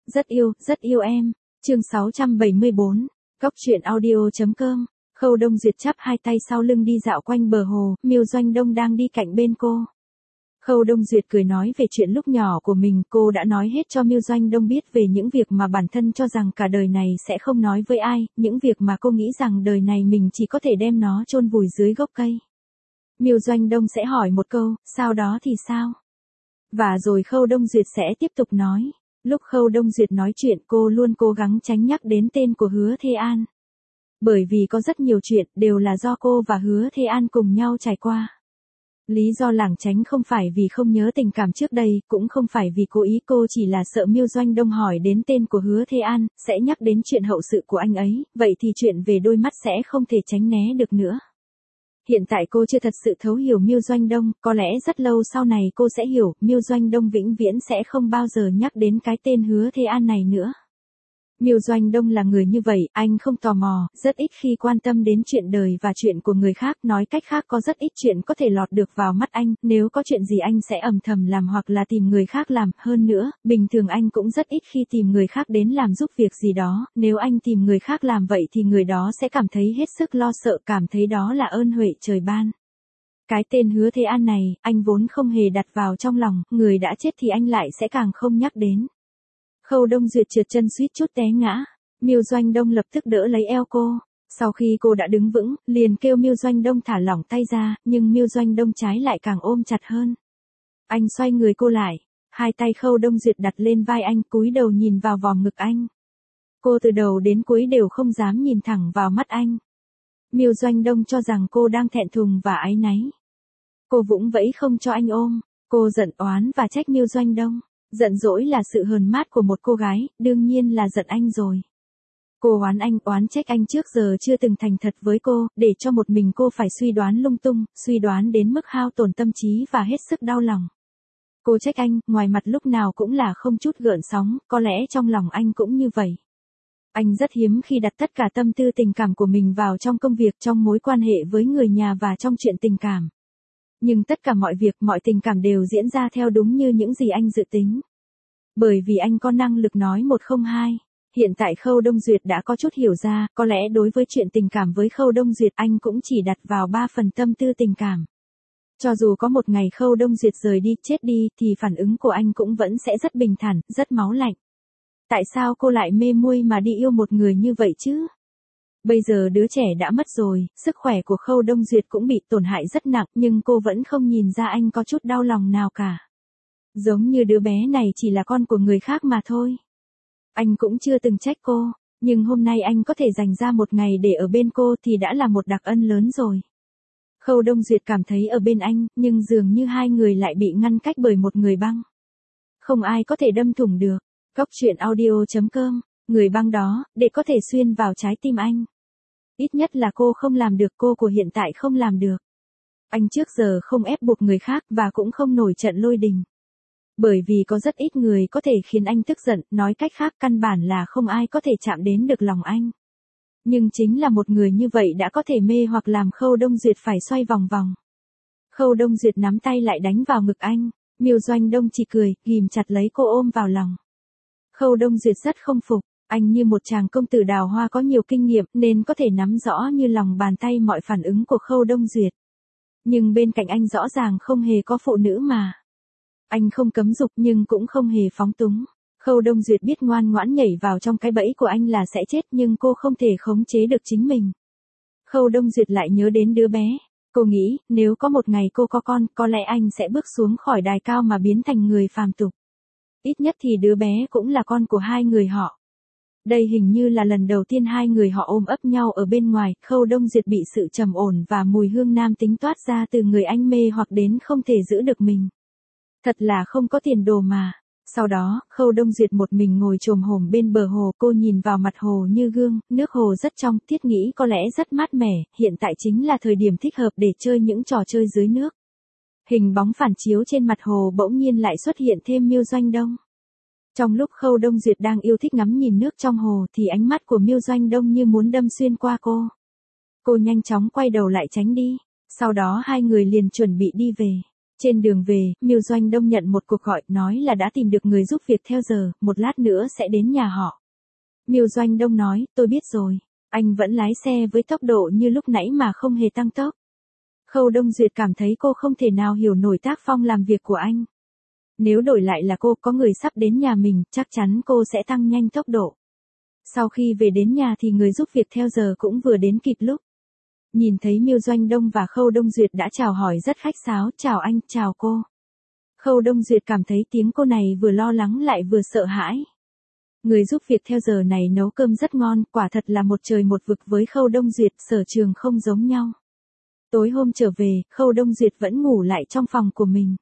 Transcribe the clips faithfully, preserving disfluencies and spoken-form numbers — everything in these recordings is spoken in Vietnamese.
Rất yêu, rất yêu em. Chương sáu trăm bảy mươi bốn. Góc truyện audio.com. Khâu Đông Duyệt chắp hai tay sau lưng đi dạo quanh bờ hồ, Miêu Doanh Đông đang đi cạnh bên cô. Khâu Đông Duyệt cười nói về chuyện lúc nhỏ của mình, cô đã nói hết cho Miêu Doanh Đông biết về những việc mà bản thân cho rằng cả đời này sẽ không nói với ai, những việc mà cô nghĩ rằng đời này mình chỉ có thể đem nó chôn vùi dưới gốc cây. Miêu Doanh Đông sẽ hỏi một câu, sau đó thì sao? Và rồi Khâu Đông Duyệt sẽ tiếp tục nói. Lúc Khâu Đông Duyệt nói chuyện cô luôn cố gắng tránh nhắc đến tên của Hứa Thế An. Bởi vì có rất nhiều chuyện đều là do cô và Hứa Thế An cùng nhau trải qua. Lý do lảng tránh không phải vì không nhớ tình cảm trước đây, cũng không phải vì cố ý, cô chỉ là sợ Miêu Doanh Đông hỏi đến tên của Hứa Thế An, sẽ nhắc đến chuyện hậu sự của anh ấy, vậy thì chuyện về đôi mắt sẽ không thể tránh né được nữa. Hiện tại cô chưa thật sự thấu hiểu Miêu Doanh Đông, có lẽ rất lâu sau này cô sẽ hiểu, Miêu Doanh Đông vĩnh viễn sẽ không bao giờ nhắc đến cái tên Hứa Thế An này nữa. Miêu Doanh Đông là người như vậy, anh không tò mò, rất ít khi quan tâm đến chuyện đời và chuyện của người khác, nói cách khác có rất ít chuyện có thể lọt được vào mắt anh, nếu có chuyện gì anh sẽ ầm thầm làm hoặc là tìm người khác làm, hơn nữa, bình thường anh cũng rất ít khi tìm người khác đến làm giúp việc gì đó, nếu anh tìm người khác làm vậy thì người đó sẽ cảm thấy hết sức lo sợ, cảm thấy đó là ơn huệ trời ban. Cái tên Hứa Thế An này, anh vốn không hề đặt vào trong lòng, người đã chết thì anh lại sẽ càng không nhắc đến. Khâu Đông Duyệt trượt chân suýt chút té ngã, Miêu Doanh Đông lập tức đỡ lấy eo cô. Sau khi cô đã đứng vững, liền kêu Miêu Doanh Đông thả lỏng tay ra, nhưng Miêu Doanh Đông trái lại càng ôm chặt hơn. Anh xoay người cô lại, hai tay Khâu Đông Duyệt đặt lên vai anh, cúi đầu nhìn vào vòng ngực anh. Cô từ đầu đến cuối đều không dám nhìn thẳng vào mắt anh. Miêu Doanh Đông cho rằng cô đang thẹn thùng và áy náy. Cô vũng vẫy không cho anh ôm, cô giận oán và trách Miêu Doanh Đông. Giận dỗi là sự hờn mát của một cô gái, đương nhiên là giận anh rồi. Cô oán anh, oán trách anh trước giờ chưa từng thành thật với cô, để cho một mình cô phải suy đoán lung tung, suy đoán đến mức hao tổn tâm trí và hết sức đau lòng. Cô trách anh, ngoài mặt lúc nào cũng là không chút gợn sóng, có lẽ trong lòng anh cũng như vậy. Anh rất hiếm khi đặt tất cả tâm tư tình cảm của mình vào trong công việc, trong mối quan hệ với người nhà và trong chuyện tình cảm. Nhưng tất cả mọi việc, mọi tình cảm đều diễn ra theo đúng như những gì anh dự tính. Bởi vì anh có năng lực nói một không hai. Hiện tại Khâu Đông Duyệt đã có chút hiểu ra, có lẽ đối với chuyện tình cảm với Khâu Đông Duyệt anh cũng chỉ đặt vào ba phần tâm tư tình cảm. Cho dù có một ngày Khâu Đông Duyệt rời đi, chết đi, thì phản ứng của anh cũng vẫn sẽ rất bình thản, rất máu lạnh. Tại sao cô lại mê muội mà đi yêu một người như vậy chứ? Bây giờ đứa trẻ đã mất rồi, sức khỏe của Khâu Đông Duyệt cũng bị tổn hại rất nặng, nhưng cô vẫn không nhìn ra anh có chút đau lòng nào cả. Giống như đứa bé này chỉ là con của người khác mà thôi. Anh cũng chưa từng trách cô, nhưng hôm nay anh có thể dành ra một ngày để ở bên cô thì đã là một đặc ân lớn rồi. Khâu Đông Duyệt cảm thấy ở bên anh, nhưng dường như hai người lại bị ngăn cách bởi một người băng. Không ai có thể đâm thủng được. Góc truyện audio.com. Người băng đó, để có thể xuyên vào trái tim anh. Ít nhất là cô không làm được, cô của hiện tại không làm được. Anh trước giờ không ép buộc người khác và cũng không nổi trận lôi đình. Bởi vì có rất ít người có thể khiến anh tức giận, nói cách khác căn bản là không ai có thể chạm đến được lòng anh. Nhưng chính là một người như vậy đã có thể mê hoặc làm Khâu Đông Duyệt phải xoay vòng vòng. Khâu Đông Duyệt nắm tay lại đánh vào ngực anh, Miêu Doanh Đông chỉ cười, ghim chặt lấy cô ôm vào lòng. Khâu Đông Duyệt rất không phục. Anh như một chàng công tử đào hoa có nhiều kinh nghiệm nên có thể nắm rõ như lòng bàn tay mọi phản ứng của Khâu Đông Duyệt. Nhưng bên cạnh anh rõ ràng không hề có phụ nữ mà. Anh không cấm dục nhưng cũng không hề phóng túng. Khâu Đông Duyệt biết ngoan ngoãn nhảy vào trong cái bẫy của anh là sẽ chết nhưng cô không thể khống chế được chính mình. Khâu Đông Duyệt lại nhớ đến đứa bé. Cô nghĩ nếu có một ngày cô có con có lẽ anh sẽ bước xuống khỏi đài cao mà biến thành người phàm tục. Ít nhất thì đứa bé cũng là con của hai người họ. Đây hình như là lần đầu tiên hai người họ ôm ấp nhau ở bên ngoài, Khâu Đông Duyệt bị sự trầm ổn và mùi hương nam tính toát ra từ người anh mê hoặc đến không thể giữ được mình. Thật là không có tiền đồ mà. Sau đó, Khâu Đông Duyệt một mình ngồi chồm hổm bên bờ hồ, cô nhìn vào mặt hồ như gương, nước hồ rất trong, thiết nghĩ có lẽ rất mát mẻ, hiện tại chính là thời điểm thích hợp để chơi những trò chơi dưới nước. Hình bóng phản chiếu trên mặt hồ bỗng nhiên lại xuất hiện thêm Miêu Doanh Đông. Trong lúc Khâu Đông Duyệt đang yêu thích ngắm nhìn nước trong hồ thì ánh mắt của Miêu Doanh Đông như muốn đâm xuyên qua cô. Cô nhanh chóng quay đầu lại tránh đi, sau đó hai người liền chuẩn bị đi về. Trên đường về, Miêu Doanh Đông nhận một cuộc gọi nói là đã tìm được người giúp việc theo giờ, một lát nữa sẽ đến nhà họ. Miêu Doanh Đông nói, tôi biết rồi. Anh vẫn lái xe với tốc độ như lúc nãy mà không hề tăng tốc. Khâu Đông Duyệt cảm thấy cô không thể nào hiểu nổi tác phong làm việc của anh. Nếu đổi lại là cô, có người sắp đến nhà mình, chắc chắn cô sẽ tăng nhanh tốc độ. Sau khi về đến nhà thì người giúp việc theo giờ cũng vừa đến kịp lúc. Nhìn thấy Miêu Doanh Đông và Khâu Đông Duyệt đã chào hỏi rất khách sáo, chào anh, chào cô. Khâu Đông Duyệt cảm thấy tiếng cô này vừa lo lắng lại vừa sợ hãi. Người giúp việc theo giờ này nấu cơm rất ngon, quả thật là một trời một vực với Khâu Đông Duyệt, sở trường không giống nhau. Tối hôm trở về, Khâu Đông Duyệt vẫn ngủ lại trong phòng của mình.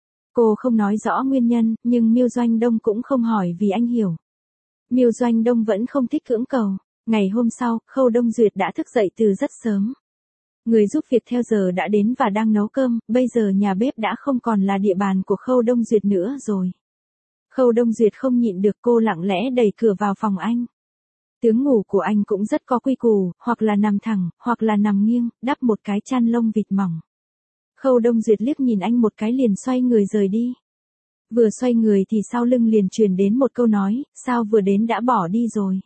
Cô không nói rõ nguyên nhân, nhưng Miêu Doanh Đông cũng không hỏi vì anh hiểu. Miêu Doanh Đông vẫn không thích cưỡng cầu. Ngày hôm sau, Khâu Đông Duyệt đã thức dậy từ rất sớm. Người giúp việc theo giờ đã đến và đang nấu cơm, bây giờ nhà bếp đã không còn là địa bàn của Khâu Đông Duyệt nữa rồi. Khâu Đông Duyệt không nhịn được, cô lặng lẽ đẩy cửa vào phòng anh. Tướng ngủ của anh cũng rất có quy củ, hoặc là nằm thẳng, hoặc là nằm nghiêng, đắp một cái chăn lông vịt mỏng. Khâu Đông Duyệt liếc nhìn anh một cái liền xoay người rời đi. Vừa xoay người thì sau lưng liền truyền đến một câu nói, sao vừa đến đã bỏ đi rồi.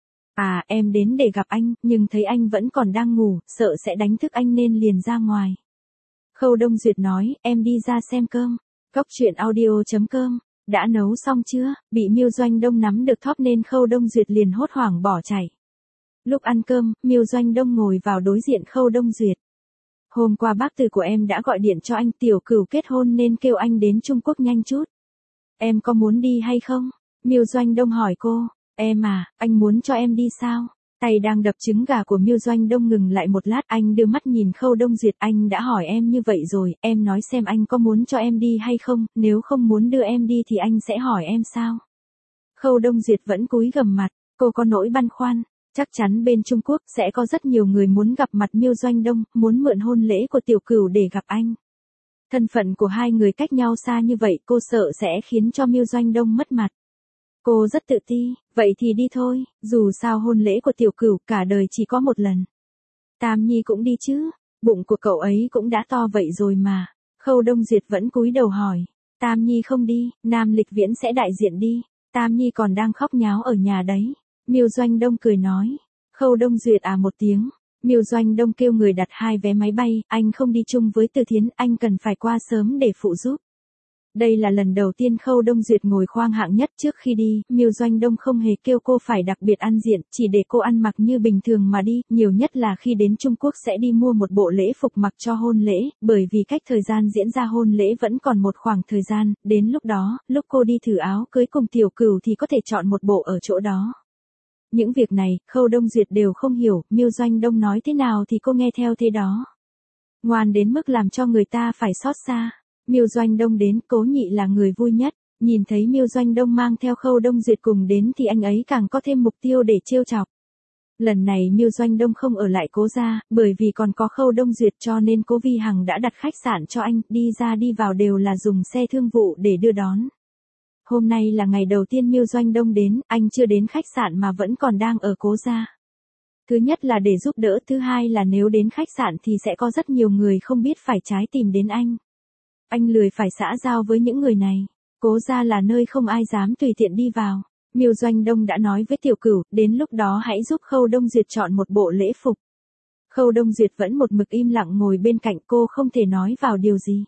À, em đến để gặp anh, nhưng thấy anh vẫn còn đang ngủ, sợ sẽ đánh thức anh nên liền ra ngoài. Khâu Đông Duyệt nói, em đi ra xem cơm. Cóc truyện audio chấm com, đã nấu xong chưa? Bị Miêu Doanh Đông nắm được thóp nên Khâu Đông Duyệt liền hốt hoảng bỏ chạy. Lúc ăn cơm, Miêu Doanh Đông ngồi vào đối diện Khâu Đông Duyệt. Hôm qua bác từ của em đã gọi điện cho anh, Tiểu Cửu kết hôn nên kêu anh đến Trung Quốc nhanh chút. Em có muốn đi hay không? Miêu Doanh Đông hỏi cô. Em à, anh muốn cho em đi sao? Tay đang đập trứng gà của Miêu Doanh Đông ngừng lại một lát, anh đưa mắt nhìn Khâu Đông Duyệt, anh đã hỏi em như vậy rồi, em nói xem anh có muốn cho em đi hay không, nếu không muốn đưa em đi thì anh sẽ hỏi em sao? Khâu Đông Duyệt vẫn cúi gằm mặt, cô có nỗi băn khoăn, chắc chắn bên Trung Quốc sẽ có rất nhiều người muốn gặp mặt Miêu Doanh Đông, muốn mượn hôn lễ của Tiểu Cửu để gặp anh. Thân phận của hai người cách nhau xa như vậy, cô sợ sẽ khiến cho Miêu Doanh Đông mất mặt. Cô rất tự ti, vậy thì đi thôi, dù sao hôn lễ của Tiểu Cửu cả đời chỉ có một lần. Tam Nhi cũng đi chứ, bụng của cậu ấy cũng đã to vậy rồi mà. Khâu Đông Duyệt vẫn cúi đầu hỏi, Tam Nhi không đi, Nam Lịch Viễn sẽ đại diện đi, Tam Nhi còn đang khóc nháo ở nhà đấy. Miêu Doanh Đông cười nói, Khâu Đông Duyệt à một tiếng. Miêu Doanh Đông kêu người đặt hai vé máy bay, anh không đi chung với Từ Thiến, anh cần phải qua sớm để phụ giúp. Đây là lần đầu tiên Khâu Đông Duyệt ngồi khoang hạng nhất, trước khi đi, Miêu Doanh Đông không hề kêu cô phải đặc biệt ăn diện, chỉ để cô ăn mặc như bình thường mà đi, nhiều nhất là khi đến Trung Quốc sẽ đi mua một bộ lễ phục mặc cho hôn lễ, bởi vì cách thời gian diễn ra hôn lễ vẫn còn một khoảng thời gian, đến lúc đó, lúc cô đi thử áo cưới cùng Tiểu Cửu thì có thể chọn một bộ ở chỗ đó. Những việc này, Khâu Đông Duyệt đều không hiểu, Miêu Doanh Đông nói thế nào thì cô nghe theo thế đó. Ngoan đến mức làm cho người ta phải xót xa. Miêu Doanh Đông đến, Cố Nhị là người vui nhất, nhìn thấy Miêu Doanh Đông mang theo Khâu Đông Duyệt cùng đến thì anh ấy càng có thêm mục tiêu để trêu chọc. Lần này Miêu Doanh Đông không ở lại Cố gia, bởi vì còn có Khâu Đông Duyệt cho nên Cố Vi Hằng đã đặt khách sạn cho anh, đi ra đi vào đều là dùng xe thương vụ để đưa đón. Hôm nay là ngày đầu tiên Miêu Doanh Đông đến, anh chưa đến khách sạn mà vẫn còn đang ở Cố gia. Thứ nhất là để giúp đỡ, thứ hai là nếu đến khách sạn thì sẽ có rất nhiều người không biết phải trái tìm đến anh. Anh lười phải xã giao với những người này. Cố gia là nơi không ai dám tùy tiện đi vào. Miêu Doanh Đông đã nói với Tiểu Cửu, đến lúc đó hãy giúp Khâu Đông Duyệt chọn một bộ lễ phục. Khâu Đông Duyệt vẫn một mực im lặng ngồi bên cạnh, cô không thể nói vào điều gì.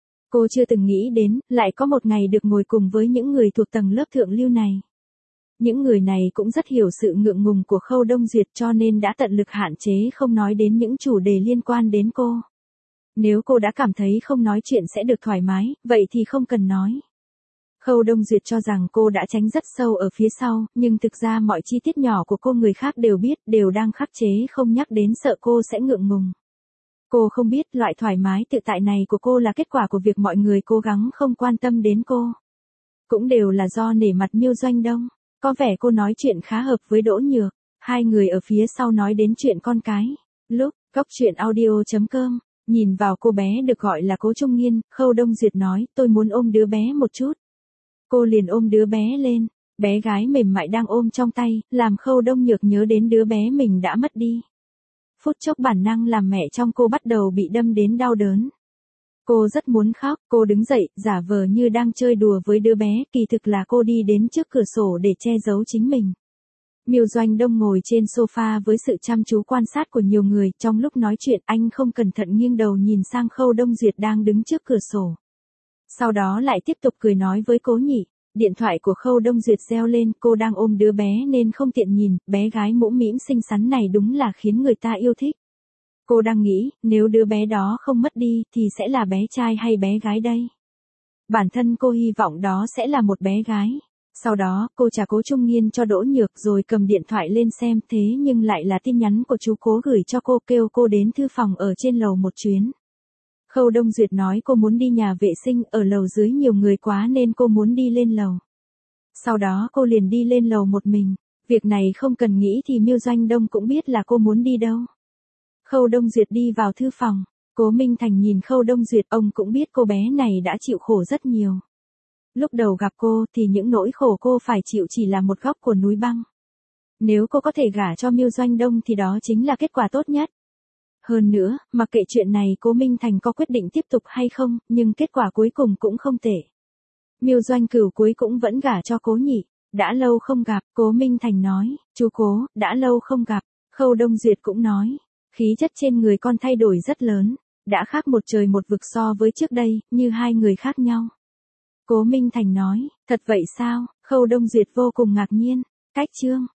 Cô chưa từng nghĩ đến, lại có một ngày được ngồi cùng với những người thuộc tầng lớp thượng lưu này. Những người này cũng rất hiểu sự ngượng ngùng của Khâu Đông Duyệt cho nên đã tận lực hạn chế không nói đến những chủ đề liên quan đến cô. Nếu cô đã cảm thấy không nói chuyện sẽ được thoải mái, vậy thì không cần nói. Khâu Đông Duyệt cho rằng cô đã tránh rất sâu ở phía sau, nhưng thực ra mọi chi tiết nhỏ của cô người khác đều biết, đều đang khắc chế không nhắc đến sợ cô sẽ ngượng ngùng. Cô không biết loại thoải mái tự tại này của cô là kết quả của việc mọi người cố gắng không quan tâm đến cô. Cũng đều là do nể mặt Miêu Doanh Đông. Có vẻ cô nói chuyện khá hợp với Đỗ Nhược. Hai người ở phía sau nói đến chuyện con cái. Lúc, cóc truyện audio chấm com, nhìn vào cô bé được gọi là Cố Trung Nghiên, Khâu Đông Duyệt nói, tôi muốn ôm đứa bé một chút. Cô liền ôm đứa bé lên, bé gái mềm mại đang ôm trong tay, làm Khâu Đông Nhược nhớ đến đứa bé mình đã mất đi. Phút chốc bản năng làm mẹ trong cô bắt đầu bị đâm đến đau đớn. Cô rất muốn khóc, cô đứng dậy, giả vờ như đang chơi đùa với đứa bé, kỳ thực là cô đi đến trước cửa sổ để che giấu chính mình. Miêu Doanh Đông ngồi trên sofa với sự chăm chú quan sát của nhiều người, trong lúc nói chuyện anh không cẩn thận nghiêng đầu nhìn sang Khâu Đông Duyệt đang đứng trước cửa sổ. Sau đó lại tiếp tục cười nói với Cố Nhị. Điện thoại của Khâu Đông Duyệt reo lên, cô đang ôm đứa bé nên không tiện nhìn, bé gái mũm mĩm xinh xắn này đúng là khiến người ta yêu thích. Cô đang nghĩ, nếu đứa bé đó không mất đi thì sẽ là bé trai hay bé gái đây? Bản thân cô hy vọng đó sẽ là một bé gái. Sau đó, cô trả Cố Trung Nghiên cho Đỗ Nhược rồi cầm điện thoại lên xem, thế nhưng lại là tin nhắn của chú Cố gửi cho cô, kêu cô đến thư phòng ở trên lầu một chuyến. Khâu Đông Duyệt nói cô muốn đi nhà vệ sinh, ở lầu dưới nhiều người quá nên cô muốn đi lên lầu. Sau đó cô liền đi lên lầu một mình, việc này không cần nghĩ thì Miêu Doanh Đông cũng biết là cô muốn đi đâu. Khâu Đông Duyệt đi vào thư phòng, Cố Minh Thành nhìn Khâu Đông Duyệt, ông cũng biết cô bé này đã chịu khổ rất nhiều. Lúc đầu gặp cô thì những nỗi khổ cô phải chịu chỉ là một góc của núi băng. Nếu cô có thể gả cho Miêu Doanh Đông thì đó chính là kết quả tốt nhất. Hơn nữa, mặc kệ chuyện này Cố Minh Thành có quyết định tiếp tục hay không, nhưng kết quả cuối cùng cũng không tệ. Miêu Doanh Cửu cuối cũng vẫn gả cho Cố Nhị. Đã lâu không gặp, Cố Minh Thành nói, chú Cố, đã lâu không gặp. Khâu Đông Duyệt cũng nói, khí chất trên người con thay đổi rất lớn, đã khác một trời một vực so với trước đây, như hai người khác nhau. Cố Minh Thành nói, thật vậy sao? Khâu Đông Duyệt vô cùng ngạc nhiên, cách chương.